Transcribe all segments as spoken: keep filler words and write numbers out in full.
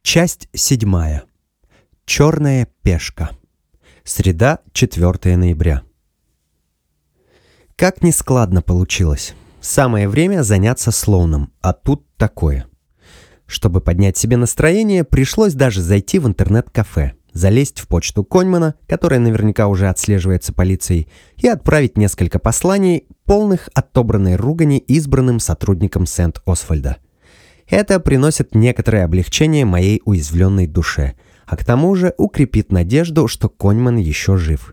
Часть седьмая. Черная пешка. Среда, четвёртого ноября. Как нескладно получилось. Самое время заняться Слоуном, а тут такое. Чтобы поднять себе настроение, пришлось даже зайти в интернет-кафе, залезть в почту Коньмана, которая наверняка уже отслеживается полицией, и отправить несколько посланий, полных отобранной ругани избранным сотрудникам Сент-Освальда. Это приносит некоторое облегчение моей уязвленной душе, а к тому же укрепит надежду, что Коньман еще жив.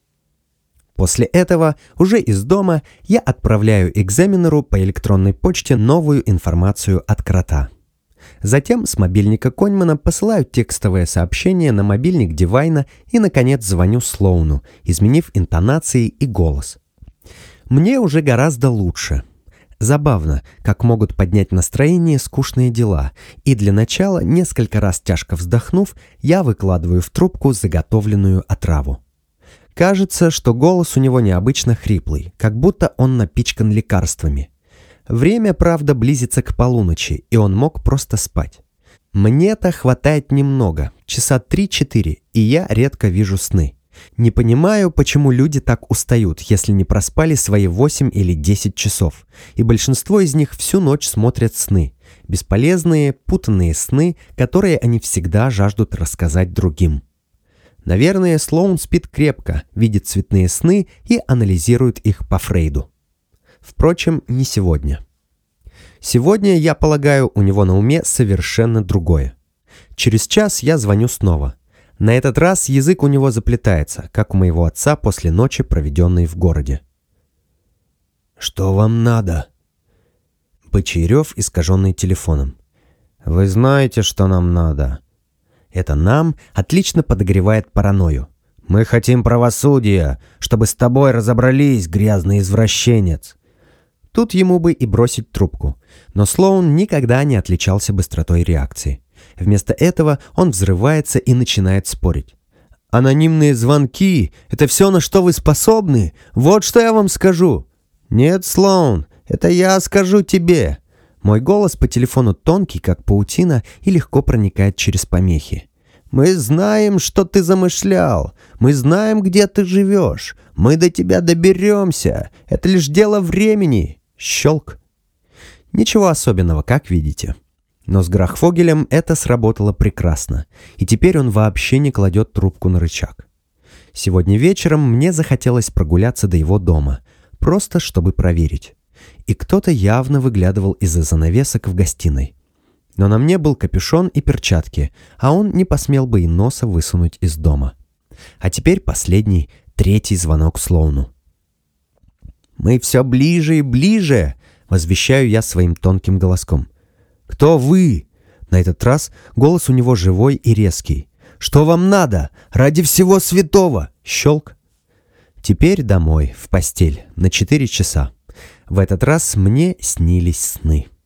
После этого, уже из дома, я отправляю экзаменеру по электронной почте новую информацию от крота. Затем с мобильника Коньмана посылаю текстовое сообщение на мобильник Дивайна и, наконец, звоню Слоуну, изменив интонации и голос. Мне уже гораздо лучше. Забавно, как могут поднять настроение скучные дела, и для начала, несколько раз тяжко вздохнув, я выкладываю в трубку заготовленную отраву. Кажется, что голос у него необычно хриплый, как будто он напичкан лекарствами. Время, правда, близится к полуночи, и он мог просто спать. Мне-то хватает немного, часа три-четыре, и я редко вижу сны. Не понимаю, почему люди так устают, если не проспали свои восемь или десять часов, и большинство из них всю ночь смотрят сны. Бесполезные, путанные сны, которые они всегда жаждут рассказать другим. Наверное, Слоун спит крепко, видит цветные сны и анализирует их по Фрейду. Впрочем, не сегодня. Сегодня, я полагаю, у него на уме совершенно другое. Через час я звоню снова. На этот раз язык у него заплетается, как у моего отца после ночи, проведенной в городе. «Что вам надо?» Бочарев, искаженный телефоном. «Вы знаете, что нам надо». Это «нам» отлично подогревает паранойю. «Мы хотим правосудия, чтобы с тобой разобрались, грязный извращенец». Тут ему бы и бросить трубку, но Слоун никогда не отличался быстротой реакции. Вместо этого он взрывается и начинает спорить. «Анонимные звонки — это все, на что вы способны? Вот что я вам скажу!» «Нет, Слоун, это я скажу тебе!» Мой голос по телефону тонкий, как паутина, и легко проникает через помехи. «Мы знаем, что ты замышлял. Мы знаем, где ты живешь. Мы до тебя доберемся. Это лишь дело времени!» Щелк. Ничего особенного, как видите. Но с Грахфогелем это сработало прекрасно, и теперь он вообще не кладет трубку на рычаг. Сегодня вечером мне захотелось прогуляться до его дома, просто чтобы проверить. И кто-то явно выглядывал из-за занавесок в гостиной. Но на мне был капюшон и перчатки, а он не посмел бы и носа высунуть из дома. А теперь последний, третий звонок Слоуну. «Мы все ближе и ближе!» — возвещаю я своим тонким голоском. «Кто вы?» На этот раз голос у него живой и резкий. «Что вам надо? Ради всего святого!» Щелк. Теперь домой, в постель, на четыре часа. В этот раз мне снились сны.